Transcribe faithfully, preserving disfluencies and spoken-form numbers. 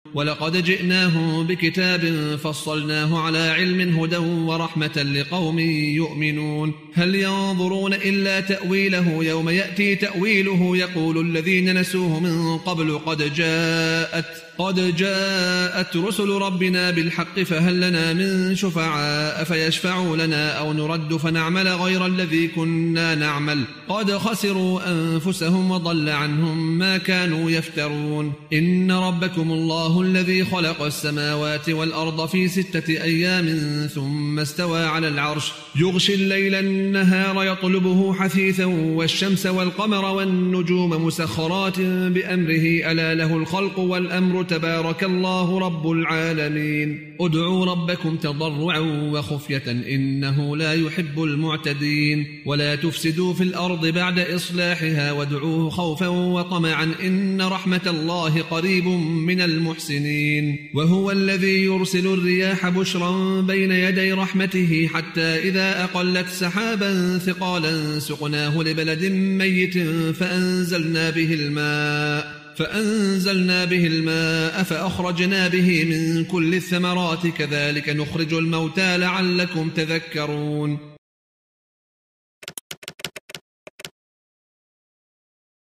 ولقد جئناهم بكتاب فصلناه على علم هدى ورحمة لقوم يؤمنون هل ينظرون إلا تأويله يوم يأتي تأويله يقول الذين نسوه من قبل قد جاءت قد جاءت رسل ربنا بالحق فهل لنا من شفعاء فيشفعوا لنا أو نرد فنعمل غير الذي كنا نعمل قد خسروا أنفسهم وضل عنهم ما كانوا يفترون إن ربكم الله الذي خلق السماوات والأرض في ستة أيام ثم استوى على العرش يغشي الليل النهار يطلبه حثيثا والشمس والقمر والنجوم مسخرات بأمره ألا له الخلق والأمر تبارك الله رب العالمين ادعوا ربكم تضرعا وخفية إنه لا يحب المعتدين ولا تفسدوا في الأرض بعد إصلاحها وادعوه خوفا وطمعا إن رحمة الله قريب من المحسنين وهو الذي يرسل الرياح بشرا بين يدي رحمته حتى إذا أقلت سحابا ثقالا سقناه لبلد ميت فأنزلنا به الماء فأنزلنا به الماء فأخرجنا به من كل الثمرات كذلك نخرج الموتى لعلكم تذكرون